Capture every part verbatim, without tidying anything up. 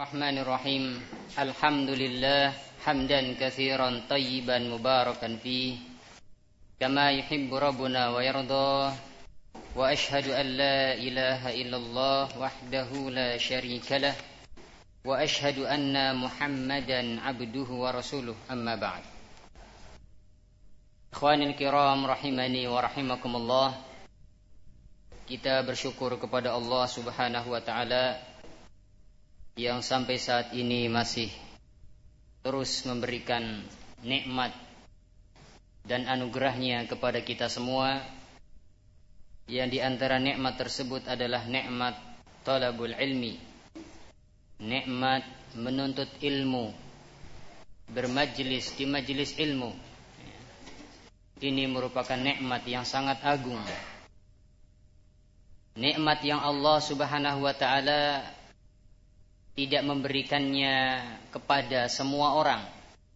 Bismillahirrahmanirrahim. Alhamdulillah hamdan katsiran tayyiban mubarakan fih kama yuhibbu rabbuna wa yarda. Wa ashhadu an la ilaha illallah wahdahu la syarikalah wa ashhadu anna Muhammadan abduhu wa rasuluh. Amma ba'd. Ikhwanil kiram rahimani wa rahimakumullah. Kita bersyukur kepada Allah Subhanahu wa taala yang sampai saat ini masih terus memberikan nikmat dan anugerahnya kepada kita semua. Yang di antara nikmat tersebut adalah nikmat talabul ilmi, nikmat menuntut ilmu, bermajlis di majlis ilmu. Ini merupakan nikmat yang sangat agung, nikmat yang Allah Subhanahu wa taala tidak memberikannya kepada semua orang,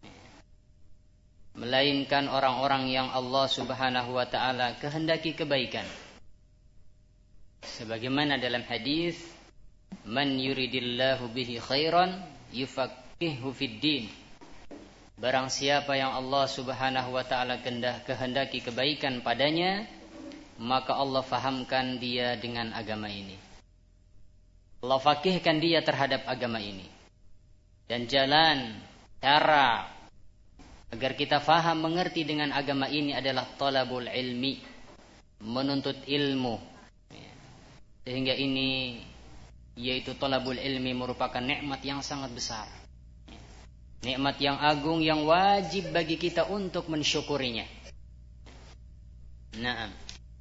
melainkan orang-orang yang Allah Subhanahu wa taala kehendaki kebaikan. Sebagaimana dalam hadis, man yuridillahu bihi khairan yufaqihuhu fiddin. Barang siapa yang Allah Subhanahu wa taala kehendaki kebaikan padanya, maka Allah fahamkan dia dengan agama ini. Allah fakihkan dia terhadap agama ini. Dan jalan, cara agar kita faham, mengerti dengan agama ini adalah talabul ilmi, menuntut ilmu. Sehingga ini, yaitu talabul ilmi, merupakan nikmat yang sangat besar, nikmat yang agung yang wajib bagi kita untuk mensyukurinya. Naam.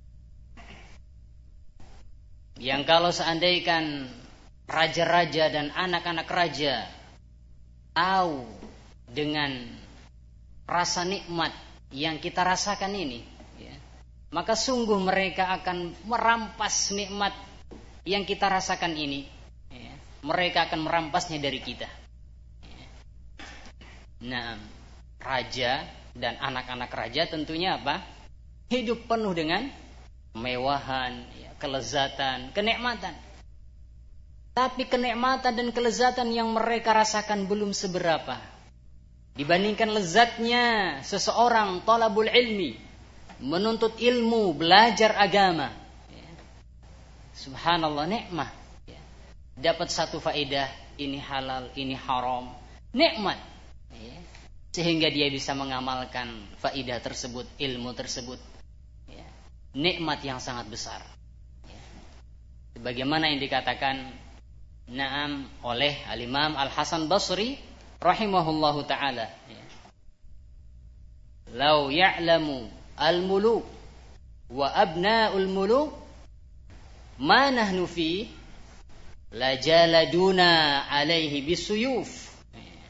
Yang kalau seandainya raja-raja dan anak-anak raja tahu dengan rasa nikmat yang kita rasakan ini, ya, maka sungguh mereka akan merampas nikmat yang kita rasakan ini, ya. Mereka akan merampasnya dari kita, ya. Nah, raja dan anak-anak raja tentunya apa? Hidup penuh dengan kemewahan, ya, kelezatan, kenikmatan. Tapi kenikmatan dan kelezatan yang mereka rasakan belum seberapa dibandingkan lezatnya seseorang talabul ilmi, menuntut ilmu, belajar agama. Ya. Subhanallah, nikmat. Ya. Dapat satu faedah, ini halal, ini haram, nikmat. Ya. Sehingga dia bisa mengamalkan faedah tersebut, ilmu tersebut. Ya. Nikmat yang sangat besar. Ya. Sebagaimana yang dikatakan Naam oleh Al-Imam Al-Hasan Basri rahimahullahu ta'ala, ya. Lau ya'lamu al-muluk wa abna'ul muluk ma nahnu fi la jaladuna alaihi bisuyuf. Ya.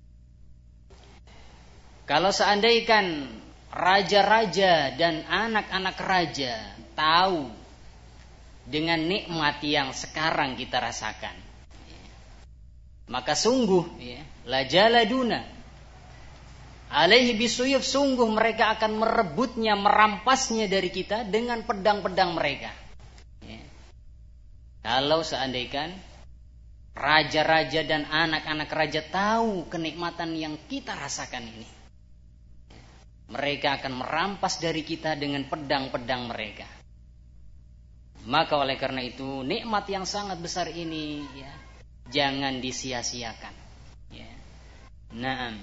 Kalau seandainya raja-raja dan anak-anak raja tahu dengan nikmat yang sekarang kita rasakan, maka sungguh, ya, la jaladuna alaihi bisuyuf, sungguh mereka akan merebutnya, merampasnya dari kita dengan pedang-pedang mereka. Ya. Kalau seandainya raja-raja dan anak-anak raja tahu kenikmatan yang kita rasakan ini, mereka akan merampas dari kita dengan pedang-pedang mereka. Maka oleh karena itu, nikmat yang sangat besar ini, ya, jangan disia-siakan. Ya. Naam.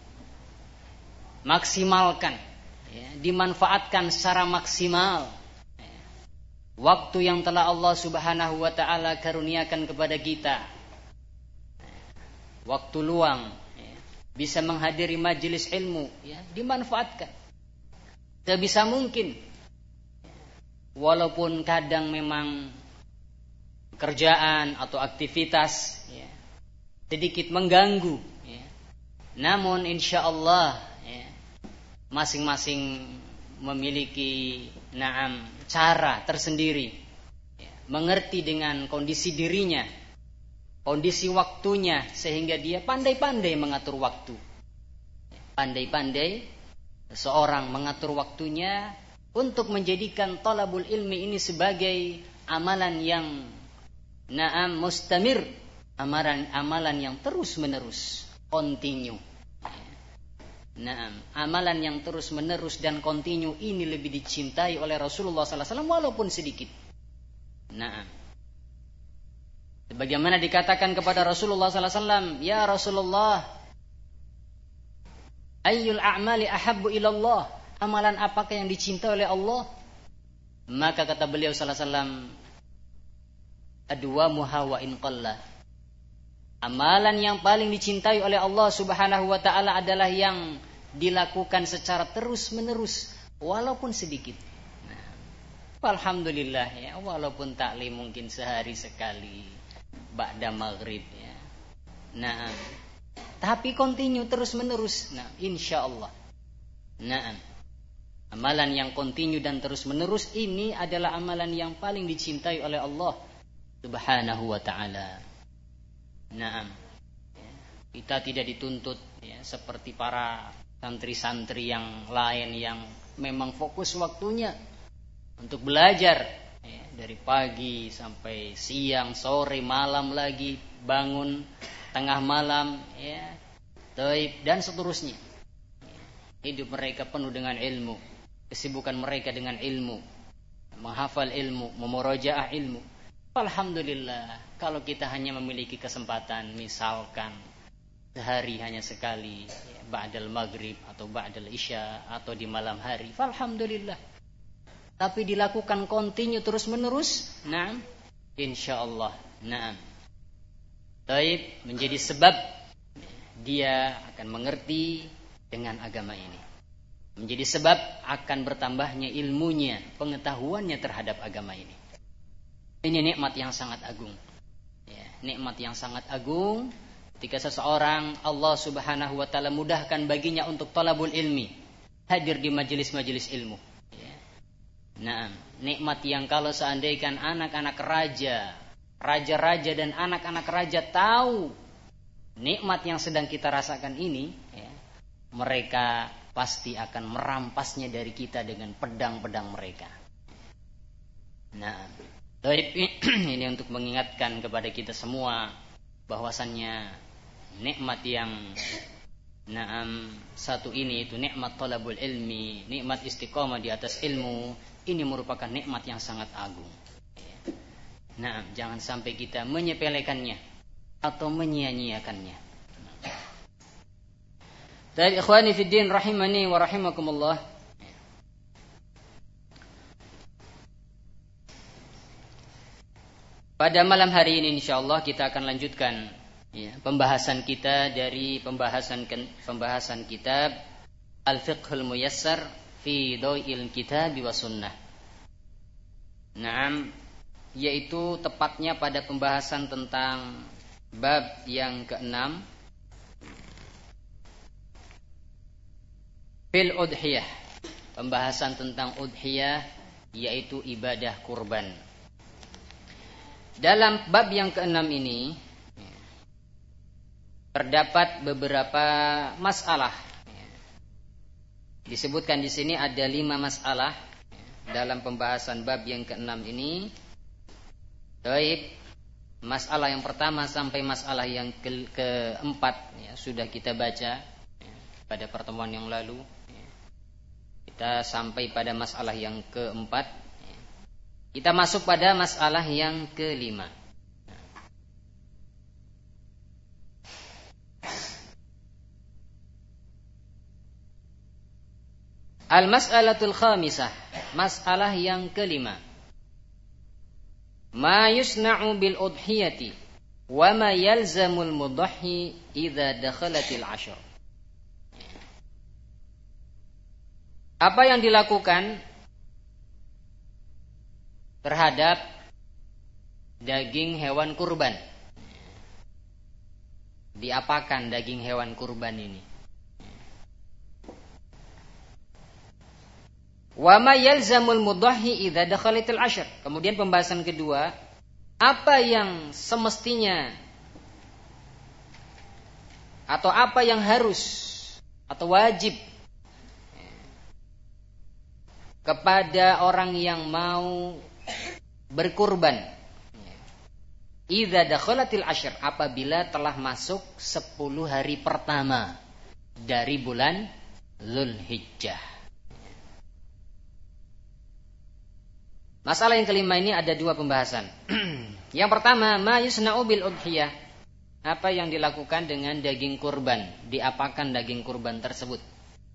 Maksimalkan, ya, dimanfaatkan secara maksimal. Ya. Waktu yang telah Allah Subhanahu wa taala karuniakan kepada kita. Ya. Waktu luang, ya, bisa menghadiri majelis ilmu, ya, dimanfaatkan sebisa mungkin. Ya. Walaupun kadang memang pekerjaan atau aktivitas, ya, sedikit mengganggu, ya. Namun insya Allah, ya, masing-masing memiliki naam cara tersendiri, ya, mengerti dengan kondisi dirinya, kondisi waktunya, sehingga dia pandai-pandai mengatur waktu. Pandai-pandai seorang mengatur waktunya untuk menjadikan talabul ilmi ini sebagai amalan yang Naam mustamir, Amalan amalan yang terus menerus, continue. Nah, amalan yang terus menerus dan continue ini lebih dicintai oleh Rasulullah sallallahu alaihi wasallam walaupun sedikit. Nah, sebagaimana dikatakan kepada Rasulullah sallallahu alaihi wasallam, ya Rasulullah, ayyul a'mali ahabbu ilallah, amalan apakah yang dicintai oleh Allah? Maka kata beliau sallallahu alaihi wasallam, adwamuha wa in qalla, amalan yang paling dicintai oleh Allah Subhanahu wa taala adalah yang dilakukan secara terus-menerus walaupun sedikit. Nah, alhamdulillah ya, walaupun taklim mungkin sehari sekali ba'da maghrib ya. Nah, tapi continue terus-menerus. Nah, insyaallah. Nah, amalan yang continue dan terus-menerus ini adalah amalan yang paling dicintai oleh Allah Subhanahu wa taala. Naam. Kita tidak dituntut ya, seperti para santri-santri yang lain yang memang fokus waktunya untuk belajar ya, dari pagi sampai siang, sore, malam lagi, bangun tengah malam ya, taib dan seterusnya. Hidup mereka penuh dengan ilmu, kesibukan mereka dengan ilmu, menghafal ilmu, memurajaah ilmu. Alhamdulillah, kalau kita hanya memiliki kesempatan misalkan sehari hanya sekali ya, ba'dal maghrib atau ba'dal isya atau di malam hari, alhamdulillah. Tapi dilakukan continue terus menerus, nah, insyaallah, nah, taib menjadi sebab dia akan mengerti dengan agama ini, menjadi sebab akan bertambahnya ilmunya, pengetahuannya terhadap agama ini. Ini nikmat yang sangat agung ya, nikmat yang sangat agung ketika seseorang Allah Subhanahu wa taala mudahkan baginya untuk talabul ilmi, hadir di majelis-majelis ilmu ya. Nah, nikmat yang kalau seandainya anak-anak raja, raja-raja dan anak-anak raja tahu nikmat yang sedang kita rasakan ini ya, mereka pasti akan merampasnya dari kita dengan pedang-pedang mereka. Nah, ini untuk mengingatkan kepada kita semua bahwasannya nikmat yang naam satu ini itu nikmat talabul ilmi, nikmat istiqamah di atas ilmu, ini merupakan nikmat yang sangat agung. Nah, jangan sampai kita menyepelekannya atau menyia-nyiakannya. Dari ikhwani fid din rahimani wa rahimakumullah. Pada malam hari ini insyaallah kita akan lanjutkan ya, pembahasan kita dari pembahasan pembahasan kitab Al-Fiqhul Muyassar fi Dhaw'il Kitab wa Sunnah. Naam, yaitu tepatnya pada pembahasan tentang bab yang keenam, fil udhiyah, pembahasan tentang udhiyah yaitu ibadah kurban. Dalam bab yang keenam ini terdapat beberapa masalah. Disebutkan di sini ada lima masalah dalam pembahasan bab yang keenam ini. Baik, masalah yang pertama sampai masalah yang ke keempat ya, sudah kita baca ya, pada pertemuan yang lalu. Ya. Kita sampai pada masalah yang keempat. Kita masuk pada masalah yang kelima. Al-mas'alatul khamisah, masalah yang kelima. Ma yusna'u bil udhiyati wa ma yalzamul mudahhi idza dakhalatil ashr. Apa yang dilakukan terhadap daging hewan kurban? Diapakan daging hewan kurban ini? Wa ma yalzamul mudahhi idza dakhalatil ashr. Kemudian pembahasan kedua, apa yang semestinya atau apa yang harus atau wajib kepada orang yang mau berkurban idza dakhalatil ashr, apabila telah masuk sepuluh hari pertama dari bulan Dzulhijjah. Masalah yang kelima ini ada dua pembahasan. Yang pertama, ma yusna'u bil udhiyah, apa yang dilakukan dengan daging kurban, diapakan daging kurban tersebut.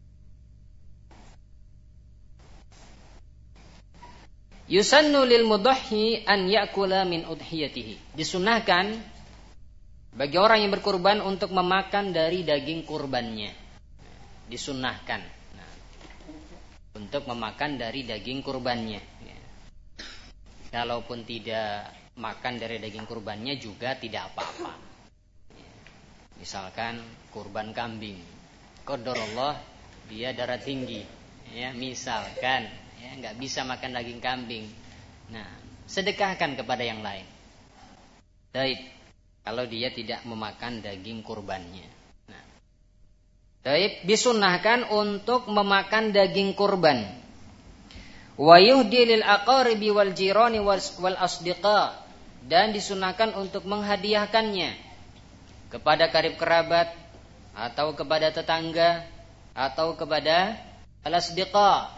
Yusannu lil mudahhi an ya'kula min udhiyatihi, disunahkan bagi orang yang berkurban untuk memakan dari daging kurbannya. Disunahkan nah, untuk memakan dari daging kurbannya. Kalaupun tidak makan dari daging kurbannya juga tidak apa-apa. Misalkan kurban kambing, qadarullah dia darah tinggi, ya misalkan, ya nggak bisa makan daging kambing, nah sedekahkan kepada yang lain. Baik, kalau dia tidak memakan daging kurbannya. Nah, baik, disunahkan untuk memakan daging kurban. Wa yuhdi lil aqaribi wal jirani wal asdiqa, dan disunahkan untuk menghadiahkannya kepada karib kerabat atau kepada tetangga atau kepada al-asdiqa,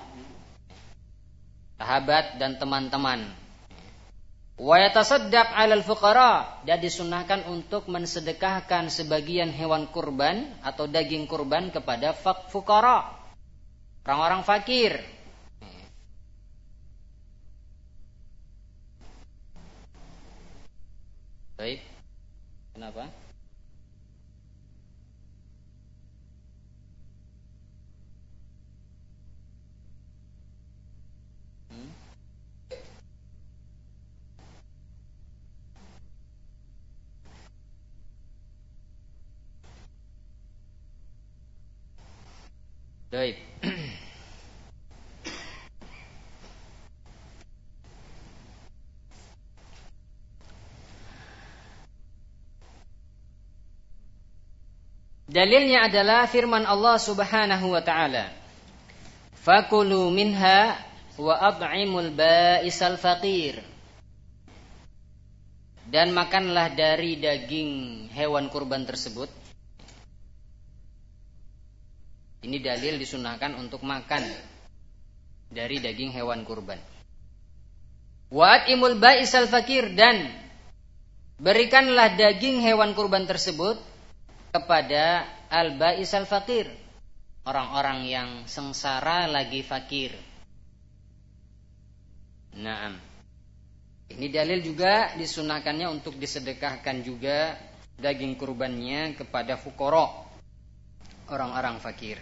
sahabat dan teman-teman. Wa yatasaddaq 'alal fuqara, dan disunahkan untuk mensedekahkan sebagian hewan kurban atau daging kurban kepada fuqara, orang-orang fakir. Baik. Kenapa? Hmm? Baik. Dalilnya adalah firman Allah Subhanahu wa taala, fakulu minha wa at'imul ba'isal faqir, dan makanlah dari daging hewan kurban tersebut. Ini dalil disunahkan untuk makan dari daging hewan kurban. Wa at'imul ba'isal faqir, dan berikanlah daging hewan kurban tersebut kepada al-ba'is al-fakir, orang-orang yang sengsara lagi fakir. Naam. Ini dalil juga disunahkannya untuk disedekahkan juga daging kurbannya kepada fuqara, orang-orang fakir.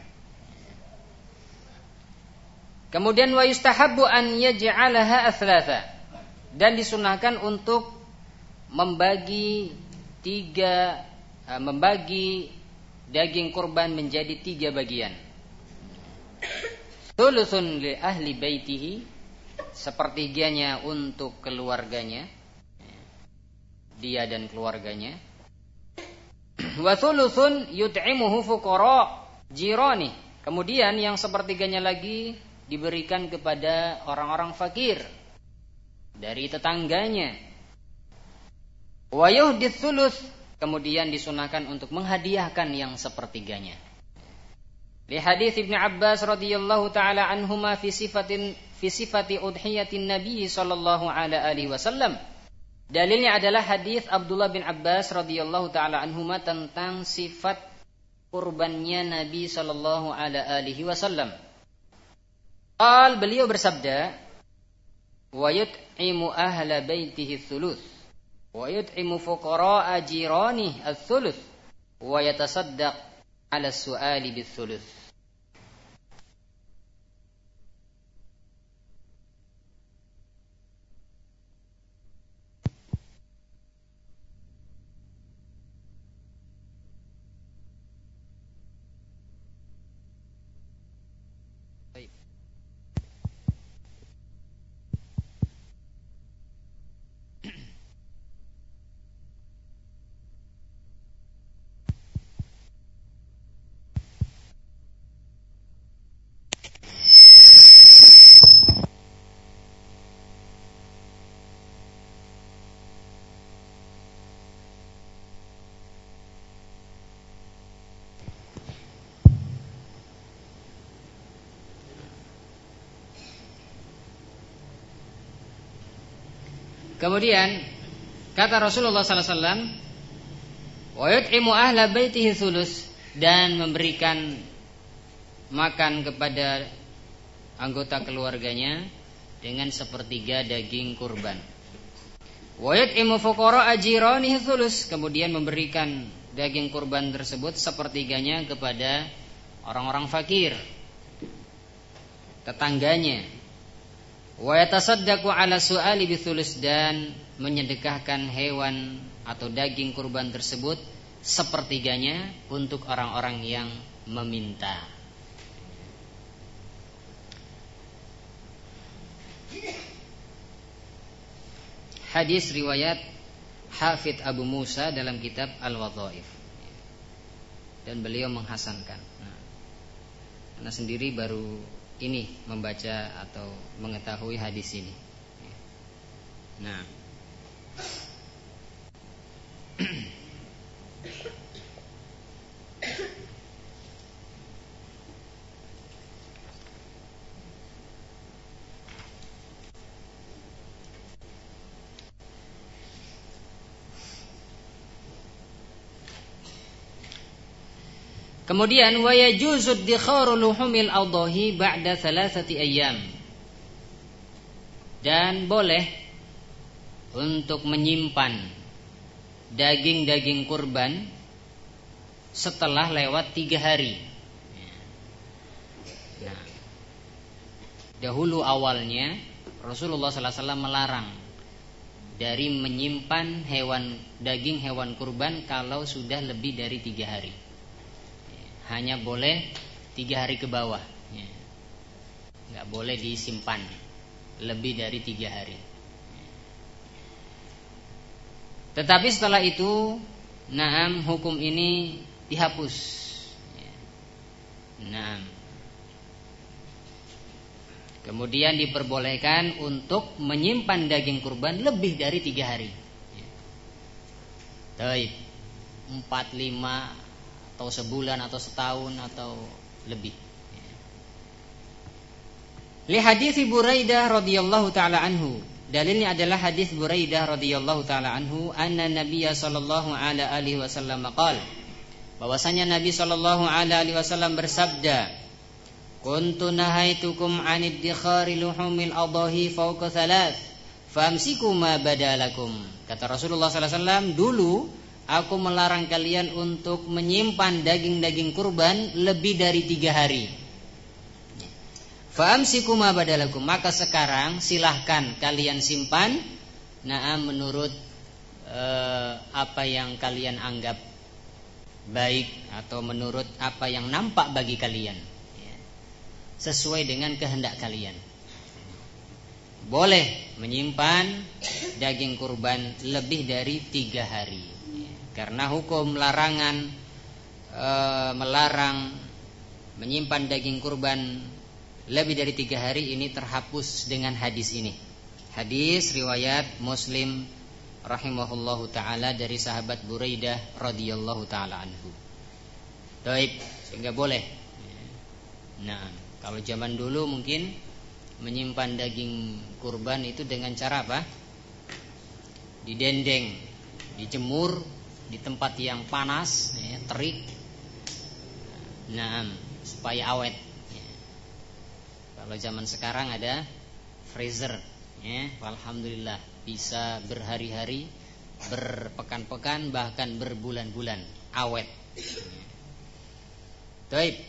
Kemudian wa yustahabbu an yaj'alaha athlatha, dan disunahkan untuk membagi tiga membagi daging kurban menjadi tiga bagian. Thuluthun li ahli baitihi, sepertiganya untuk keluarganya, dia dan keluarganya. Wa thuluthun yut'imuhu fuqara jirani, kemudian yang sepertiganya lagi diberikan kepada orang-orang fakir dari tetangganya. Wa yuhdits thuluth, kemudian disunahkan untuk menghadiahkan yang sepertiganya. Li hadits Ibnu Abbas radhiyallahu taala anhuma fi sifatin fi sifati udhiyatin Nabi sallallahu alaihi wasallam. Dalilnya adalah hadis Abdullah bin Abbas radhiyallahu taala anhuma tentang sifat kurbannya Nabi sallallahu alaihi wasallam. Qal, beliau bersabda, wa yut'imu ahla baitihi thuluth wa yut'imu fuqara'a jiranihi ats-tsuluts wa yatasaddaq 'ala as-su'ali bits-tsuluts. Kemudian kata Rasulullah sallallahu alaihi wasallam, wa yut'imu ahla baitihi thuluts, dan memberikan makan kepada anggota keluarganya dengan sepertiga daging kurban. Wa yut'imu fuqara'a jiranihi thuluts, kemudian memberikan daging kurban tersebut sepertiganya kepada orang-orang fakir, tetangganya. Wa yatasaddaqu ala su'ali bithuluts, dan menyedekahkan hewan atau daging kurban tersebut sepertiganya untuk orang-orang yang meminta. Hadis riwayat Hafidz Abu Musa dalam kitab Al-Wadhaif, dan beliau menghasankan. Nah, karena sendiri baru ini membaca atau mengetahui hadis ini. Nah, kemudian wa yajuzu idkharu luhumil adhahi ba'da thalathati ayyam, dan boleh untuk menyimpan daging-daging kurban setelah lewat tiga hari. Nah, dahulu awalnya Rasulullah sallallahu alaihi wasallam melarang dari menyimpan hewan daging hewan kurban kalau sudah lebih dari tiga hari. Hanya boleh tiga hari ke bawah, nggak boleh disimpan lebih dari tiga hari. Tetapi setelah itu, naam, hukum ini dihapus. Naam. Kemudian diperbolehkan untuk menyimpan daging kurban lebih dari tiga hari. Taib, empat, lima, atau sebulan, atau setahun, atau lebih. Li hadits Buraidah radhiyallahu taala anhu. Dalilnya adalah hadis Buraidah radhiyallahu taala anhu, anna Nabiy sallallahu alaihi wasallam qala, bahwasanya Nabi sallallahu alaihi wasallam bersabda, kuntu nahaitukum 'anid dikhari luhumil adahi fawqa thalath famsiku ma badalakum. Kata Rasulullah sallallahu alaihi wasallam, dulu aku melarang kalian untuk menyimpan daging-daging kurban lebih dari tiga hari. Famsiku ma badalakum, maka sekarang silahkan kalian simpan, nah, menurut eh, apa yang kalian anggap baik atau menurut apa yang nampak bagi kalian, ya, sesuai dengan kehendak kalian. Boleh menyimpan daging kurban lebih dari tiga hari, ya, karena hukum larangan eh, melarang menyimpan daging kurban lebih dari tiga hari ini terhapus dengan hadis ini. Hadis riwayat Muslim rahimahullahu ta'ala dari sahabat Buraidah radhiyallahu ta'ala anhu. Taib, sehingga boleh. Nah, kalau zaman dulu mungkin menyimpan daging kurban itu dengan cara apa? Didendeng, dijemur di tempat yang panas, ya, terik. Nah, supaya awet. Kalau zaman sekarang ada freezer, ya, alhamdulillah bisa berhari-hari, berpekan-pekan, bahkan berbulan-bulan awet. Baik.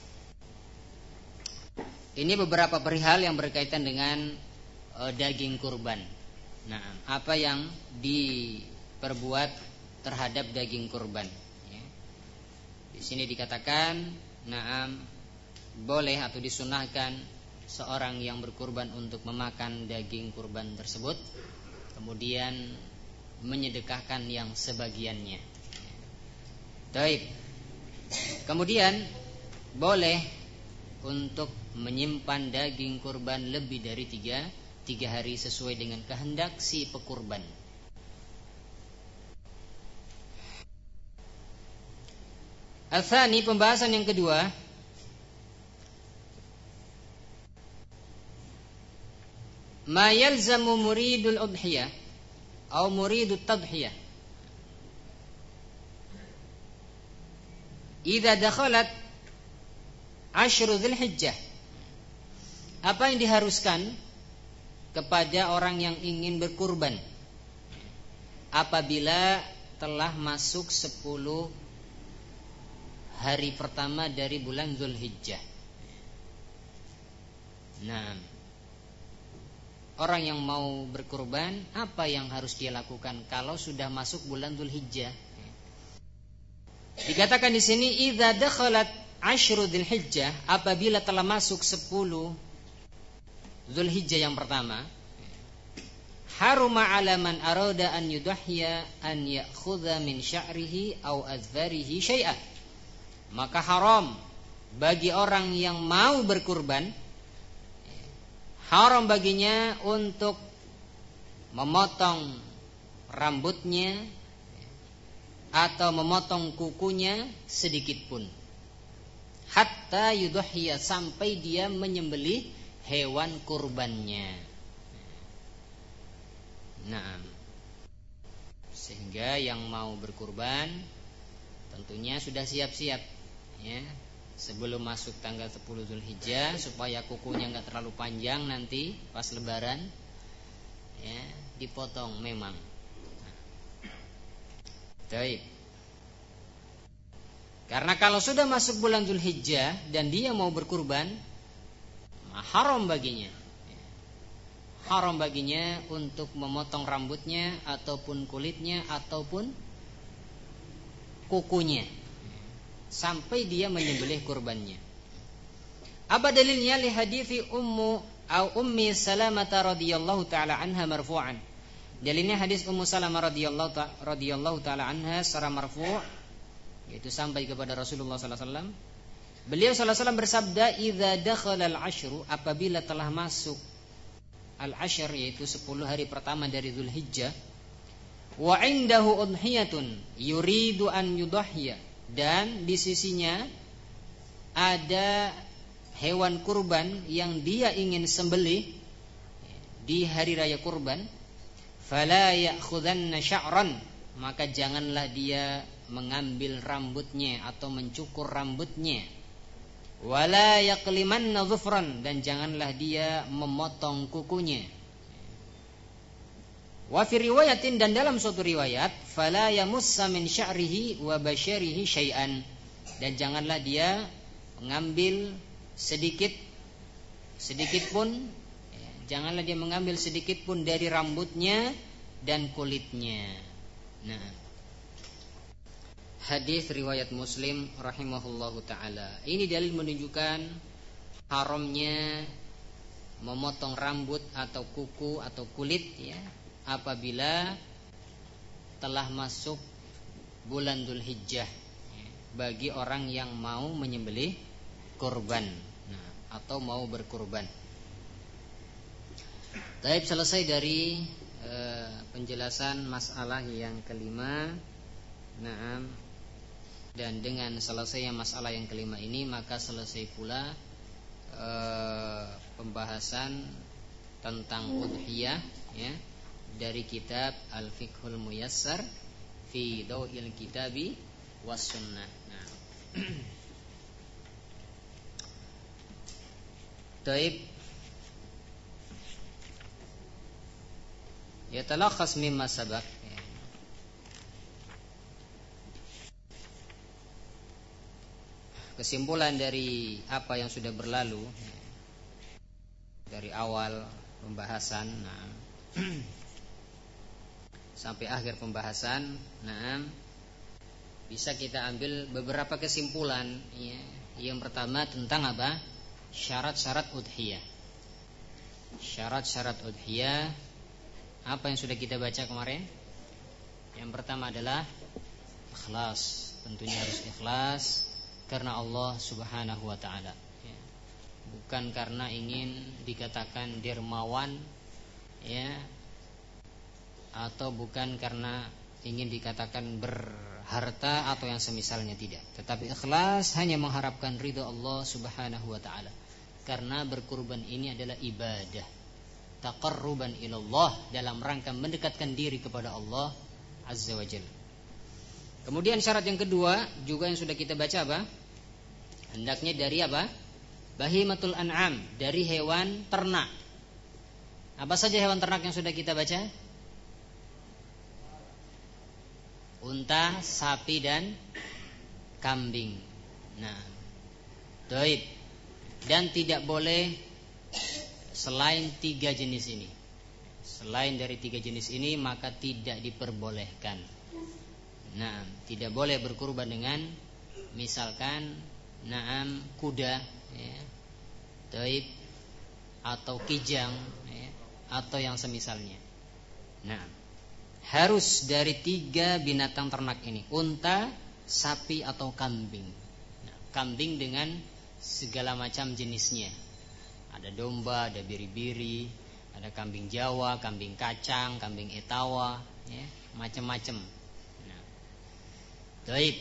Ini beberapa perihal yang berkaitan dengan uh, daging kurban. Nah, apa yang diperbuat terhadap daging kurban? Ya. Di sini dikatakan, naam, boleh atau disunahkan seorang yang berkurban untuk memakan daging kurban tersebut, kemudian menyedekahkan yang sebagiannya. Baik. Kemudian boleh untuk menyimpan daging kurban lebih dari tiga, tiga hari sesuai dengan kehendak si pekurban. Al-thani, pembahasan yang kedua, ma yalzamu muridul udhiyah, atau muridut tadhiyah. Idza dakhalat Ashru Dzulhijjah, apa yang diharuskan kepada orang yang ingin berkurban apabila telah masuk sepuluh hari pertama dari bulan Dzulhijjah? Nah, orang yang mau berkurban, apa yang harus dia lakukan kalau sudah masuk bulan Dzulhijjah? Dikatakan di sini idza dakhalat Ashru Dzulhijjah, apabila telah masuk sepuluh Dzulhijjah yang pertama, haruma 'ala man arada an yudahhiya an ya'khudha min sya'rihi aw azfarihi syai'an. Maka haram bagi orang yang mau berkurban, haram baginya untuk memotong rambutnya atau memotong kukunya sedikit pun, hatta yudhhiya, sampai dia menyembelih hewan kurbannya. Nah, sehingga yang mau berkurban tentunya sudah siap-siap, ya, sebelum masuk tanggal sepuluh Dzulhijjah, supaya kukunya enggak terlalu panjang nanti pas lebaran, ya, dipotong memang. Baik. Karena kalau sudah masuk bulan Dzulhijjah dan dia mau berkurban, haram baginya. Haram baginya untuk memotong rambutnya ataupun kulitnya ataupun kukunya sampai dia menyembelih kurbannya. Apa dalilnya? Li hadithi ummu au ummi Salamah radhiyallahu taala anha marfu'an. Dalilnya hadis Ummu Salamah radhiyallahu ta, radhiyallahu taala anha secara marfu', yaitu sampai kepada Rasulullah sallallahu alaihi wasallam. Beliau sallallahu alaihi wasallam bersabda, "Idza dakhala al-ashru", apabila telah masuk al-ashr, yaitu sepuluh hari pertama dari Dzulhijjah, wa indahu udhiyatun yuridu an yudahhiya, dan di sisinya ada hewan kurban yang dia ingin sembelih di hari raya kurban, fala ya'khudanna sya'ran, maka janganlah dia mengambil rambutnya atau mencukur rambutnya, wala yaqlimanna dhufran, dan janganlah dia memotong kukunya. Wa fi riwayatin, dan dalam suatu riwayat, fala yamussa min sya'rihi wa basyarihi syai'an, dan janganlah dia mengambil sedikit sedikit pun janganlah dia mengambil sedikit pun dari rambutnya dan kulitnya. Nah, hadis riwayat Muslim rahimahullahu taala. Ini dalil menunjukkan haramnya memotong rambut atau kuku atau kulit, ya, apabila telah masuk bulan Dzulhijjah, ya, bagi orang yang mau menyembelih kurban, nah, atau mau berkurban. Baik, selesai dari e, penjelasan masalah yang kelima. Nah, dan dengan selesainya masalah yang kelima ini, maka selesai pula e, pembahasan tentang udhiyah, ya, dari kitab Al-Fiqhul Muyassar fi Daw'il Kitabi was Sunnah. Nah, Taib. Ya, talakhas mimma sabaq. Kesimpulan dari apa yang sudah berlalu dari awal pembahasan, nah, sampai akhir pembahasan, nah, bisa kita ambil beberapa kesimpulan, ya. Yang pertama tentang apa? Syarat-syarat udhiyah. Syarat-syarat udhiyah, apa yang sudah kita baca kemarin? Yang pertama adalah ikhlas. Tentunya harus ikhlas karena Allah Subhanahu wa taala, ya. Bukan karena ingin dikatakan dermawan, ya, atau bukan karena ingin dikatakan berharta atau yang semisalnya, tidak. Tetapi ikhlas hanya mengharapkan ridha Allah Subhanahu wa taala. Karena berkurban ini adalah ibadah. taqarruban ilallah, dalam rangka mendekatkan diri kepada Allah Azza wa Jalla. Kemudian syarat yang kedua juga yang sudah kita baca apa? Hendaknya dari apa? Bahimatul an'am, dari hewan ternak. Apa saja hewan ternak yang sudah kita baca? Unta, sapi dan kambing. Nah, baik. Dan tidak boleh selain tiga jenis ini. Selain dari tiga jenis ini maka tidak diperbolehkan. Nah, tidak boleh berkurban dengan misalkan naam kuda, ya, taib atau kijang, ya, atau yang semisalnya. Nah, harus dari tiga binatang ternak ini, unta, sapi atau kambing. Nah, kambing dengan segala macam jenisnya. Ada domba, ada biri-biri, ada kambing Jawa, kambing kacang, kambing etawa, ya, macam-macam. Nah, baik.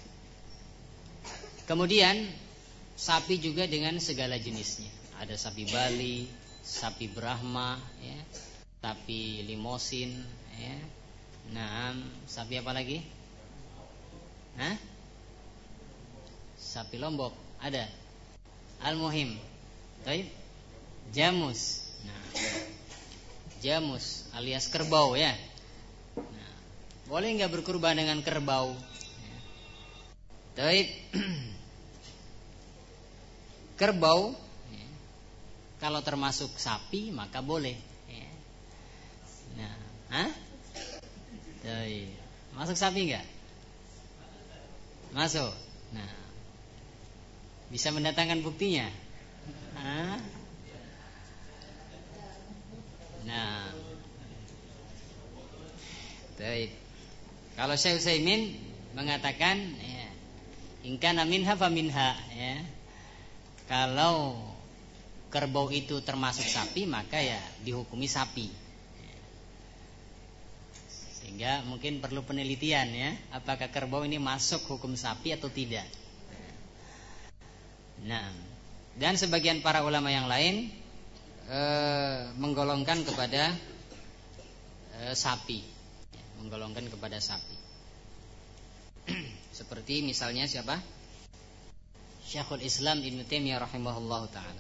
Kemudian sapi juga dengan segala jenisnya. Ada sapi Bali, sapi Brahma, ya, sapi Limosin, ya. Nah, sapi apa lagi? Hah? Sapi Lombok ada. Al-Muhim, baik. Jamus. Nah, jamus alias kerbau, ya. Nah, boleh nggak berkurban dengan kerbau? Ya. Baik. Kerbau, ya, kalau termasuk sapi maka boleh. Ya. Nah, hah? Baik. Masuk sapi nggak? Masuk. Nah, bisa mendatangkan buktinya? Hah? Nah, baik. Kalau Syekh Utsaimin mengatakan, ya, in kana minha fa minha, ya. Kalau kerbau itu termasuk sapi maka ya dihukumi sapi. Sehingga mungkin perlu penelitian, ya, apakah kerbau ini masuk hukum sapi atau tidak. Nah, dan sebagian para ulama yang lain e, menggolongkan kepada e, sapi, ya, menggolongkan kepada sapi. Seperti misalnya siapa? Syekhul Islam Ibnu Taimiyah rahimahullahu taala.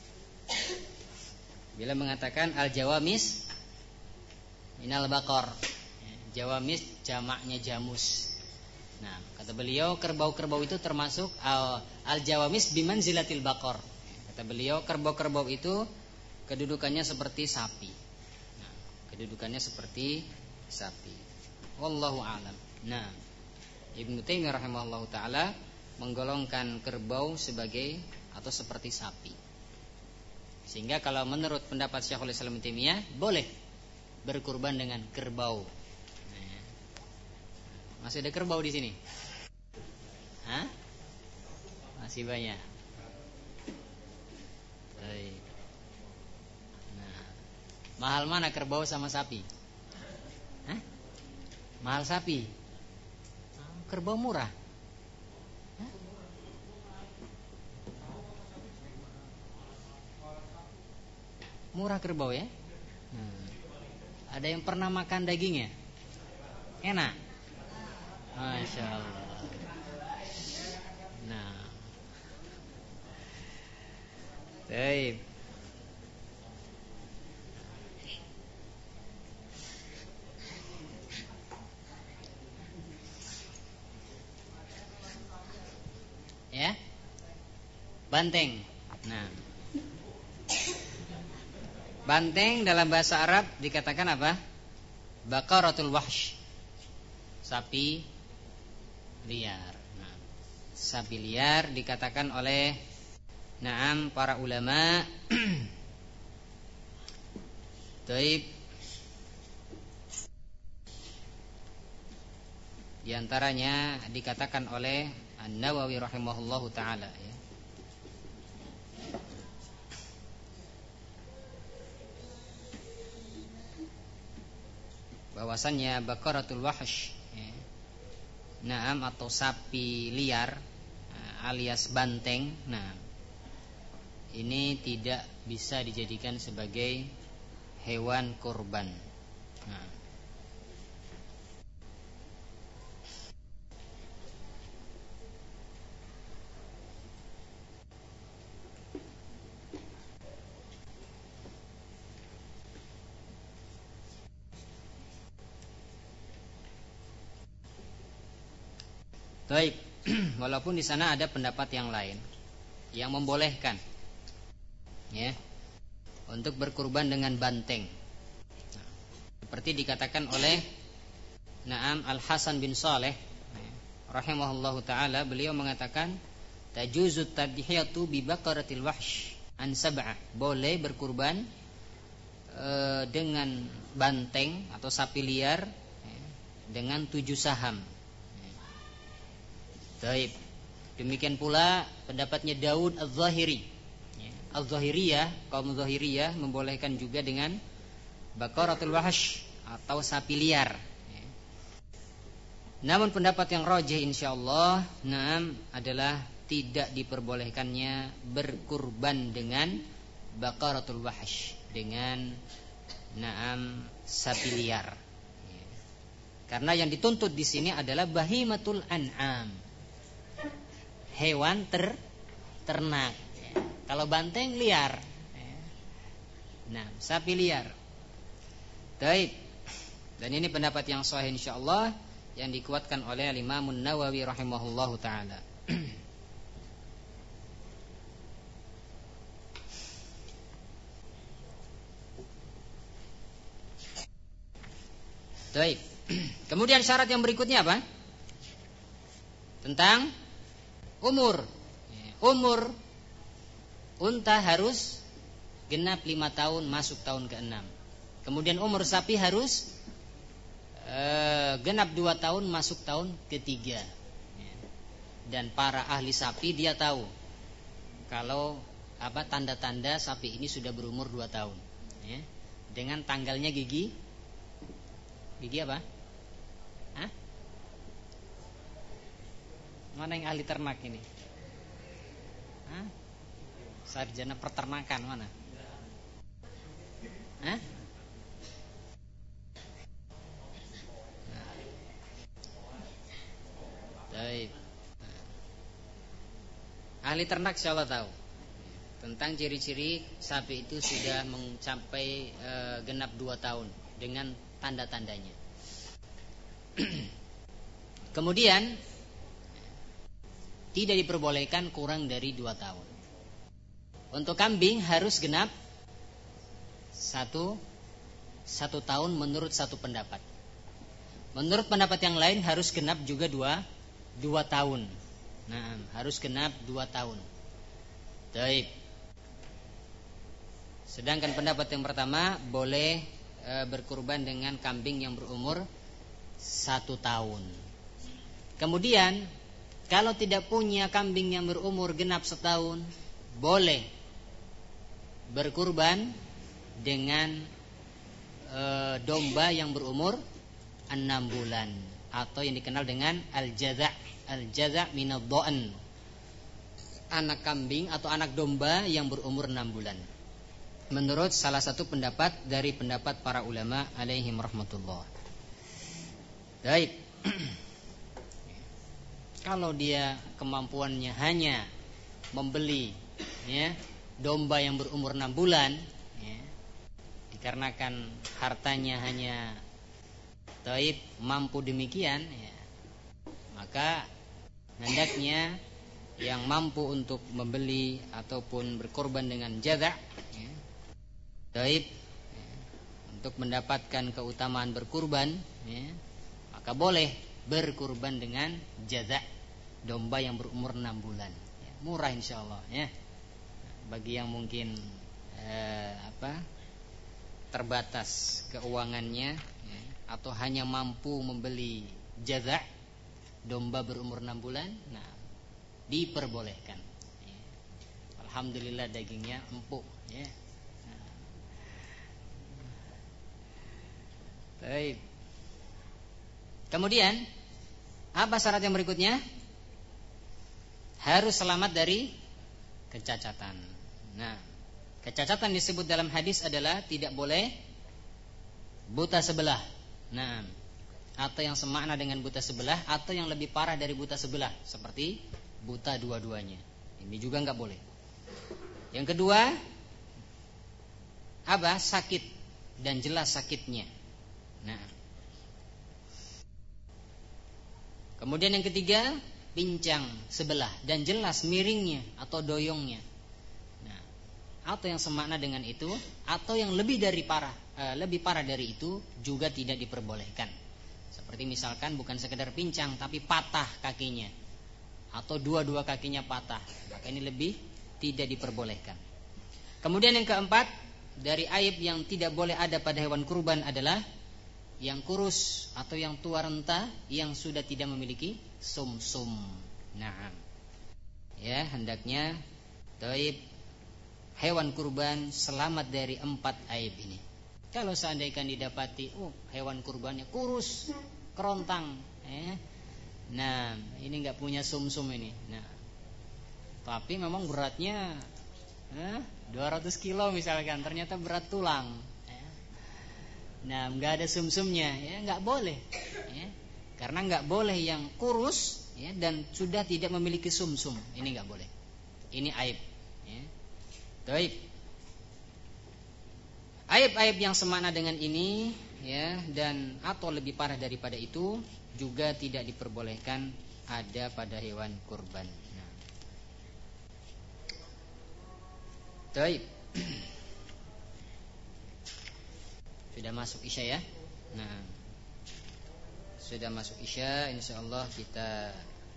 Bila mengatakan al-jawamis minal baqar. Jawamis jamaknya jamus. Nah, kata beliau kerbau-kerbau itu termasuk al-jawamis bimanzilatil baqar. Kata beliau kerbau-kerbau itu kedudukannya seperti sapi. Nah, kedudukannya seperti sapi. Wallahu a'lam. Nah, Ibnu Taimiyah rahimahullahu taala menggolongkan kerbau sebagai atau seperti sapi. Sehingga kalau menurut pendapat Syekhul Islam Ibnu Taimiyah boleh berkurban dengan kerbau. Nah, masih ada kerbau di sini? Hah? Masih banyak. Baik. Nah, mahal mana kerbau sama sapi? Hah? Mahal sapi. Kerbau murah. Murah kerbau, ya. Hmm. Ada yang pernah makan dagingnya? Enak. Masya Allah. Nah, baik. Ya, banteng. Nah, banteng dalam bahasa Arab dikatakan apa? Baqaratul wahsh, sapi liar. Nah, sapi liar dikatakan oleh na'am para ulama taib, di antaranya dikatakan oleh An-Nawawi rahimahullahu taala, ya. Bahwasannya baqaratul wahsh, ya, na'am atau sapi liar alias banteng, nah ini tidak bisa dijadikan sebagai hewan kurban. Nah. Baik, walaupun di sana ada pendapat yang lain yang membolehkan, ya, untuk berkurban dengan banteng. Nah, seperti dikatakan oleh Naam Al-Hasan bin Saleh, rahimahullahu taala, beliau mengatakan tajuzut tadhiyatu bi baqaratil wahsh an sab'ah, boleh berkurban e, dengan banteng atau sapi liar, ya, dengan tujuh saham. Baik. Demikian pula pendapatnya Daud Az-Zahiri. Az-Zahiriyah, kaum Zahiriyah membolehkan juga dengan baqaratul wahsh atau sapi liar. Namun pendapat yang rajih insyaallah, naam, adalah tidak diperbolehkannya berkurban dengan baqaratul wahsh, dengan naam sapi liar. Karena yang dituntut di sini adalah bahimatul an'am, hewan ter ternak. Ya. Kalau banteng liar, ya. Nah, sapi liar. Baik. Dan ini pendapat yang sahih insyaallah yang dikuatkan oleh Imam An-Nawawi rahimahullahu taala. Baik. Kemudian syarat yang berikutnya apa? Tentang umur. Umur unta harus genap lima tahun, masuk tahun keenam. Kemudian umur sapi harus e, genap dua tahun, masuk tahun ketiga. Dan para ahli sapi dia tahu kalau apa tanda-tanda sapi ini sudah berumur dua tahun, ya. Dengan tanggalnya gigi, gigi apa? Hah? Mana yang ahli ternak ini? Hah? Sarjana peternakan mana? Hah? Nah. Baik. Nah. Ahli ternak insyaallah tahu tentang ciri-ciri sapi itu sudah mencapai e, genap dua tahun dengan tanda-tandanya. Kemudian tidak diperbolehkan kurang dari dua tahun. Untuk kambing harus genap satu satu tahun menurut satu pendapat. Menurut pendapat yang lain harus genap juga dua dua tahun. Nah, harus genap dua tahun. Baik. Sedangkan pendapat yang pertama boleh e, berkurban dengan kambing yang berumur satu tahun. Kemudian kalau tidak punya kambing yang berumur genap setahun, boleh berkurban dengan e, domba yang berumur enam bulan atau yang dikenal dengan al-jaza', al-jaza' minad dha'n, anak kambing atau anak domba yang berumur enam bulan. Menurut salah satu pendapat dari pendapat para ulama alaihim rahmatullah. Baik. Kalau dia kemampuannya hanya membeli, ya, domba yang berumur enam bulan, ya, dikarenakan hartanya hanya taib mampu demikian, ya, maka hendaknya yang mampu untuk membeli ataupun berkorban dengan jaza', ya, taib, ya, untuk mendapatkan keutamaan berkurban, ya, maka boleh berkurban dengan jaza', domba yang berumur enam bulan, ya, murah insyaallah, ya. Bagi yang mungkin eh, apa terbatas keuangannya, ya, atau hanya mampu membeli jaza', domba berumur enam bulan, nah diperbolehkan, ya. Alhamdulillah dagingnya empuk, ya. Nah. Baik. Kemudian apa syarat yang berikutnya? Harus selamat dari kecacatan. Nah, kecacatan disebut dalam hadis adalah tidak boleh buta sebelah. Nah, atau yang semakna dengan buta sebelah, atau yang lebih parah dari buta sebelah, seperti buta dua-duanya. Ini juga nggak boleh. Yang kedua, apa? Sakit dan jelas sakitnya. Nah, kemudian yang ketiga, pincang sebelah dan jelas miringnya atau doyongnya. Nah, atau yang semakna dengan itu, atau yang lebih dari parah, eh, lebih parah dari itu juga tidak diperbolehkan. Seperti misalkan bukan sekedar pincang tapi patah kakinya, atau dua-dua kakinya patah, maka ini lebih tidak diperbolehkan. Kemudian yang keempat, dari aib yang tidak boleh ada pada hewan kurban adalah yang kurus atau yang tua renta yang sudah tidak memiliki sumsum. Nah, ya hendaknya taib hewan kurban selamat dari empat aib ini. Kalau seandainya didapati, oh hewan kurbannya kurus, kerontang, ya. Nah ini nggak punya sumsum ini. Nah, tapi memang beratnya eh, dua ratus kilo misalkan, ternyata berat tulang. Ya. Nah nggak ada sumsumnya, ya nggak boleh. Ya. Karena nggak boleh yang kurus, ya, dan sudah tidak memiliki sumsum. Ini nggak boleh. Ini aib. Ya. Taib. Aib-aib yang semakna dengan ini, ya, dan atau lebih parah daripada itu juga tidak diperbolehkan ada pada hewan kurban. Nah. Taib. Sudah masuk Isya ya. Nah, sudah masuk Isya, insyaallah kita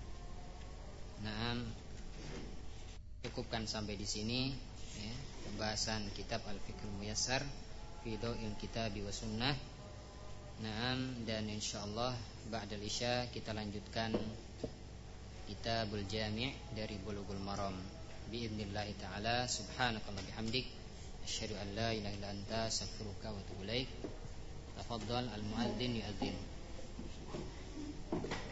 Naam cukupkan sampai di sini, ya, pembahasan kitab Al-Fiqhul Muyassar fi Dhawil Kitab wa Sunnah. Naam, dan insyaallah ba'dal Isya kita lanjutkan Kitabul Jami' dari Bulughul Maram biidznillah taala. Subhanakallah bihamdik asyhadu an la ilaha illa anta astaghfiruka wa atubu ilaik. Tafadhal al-muadzin yu'adzin.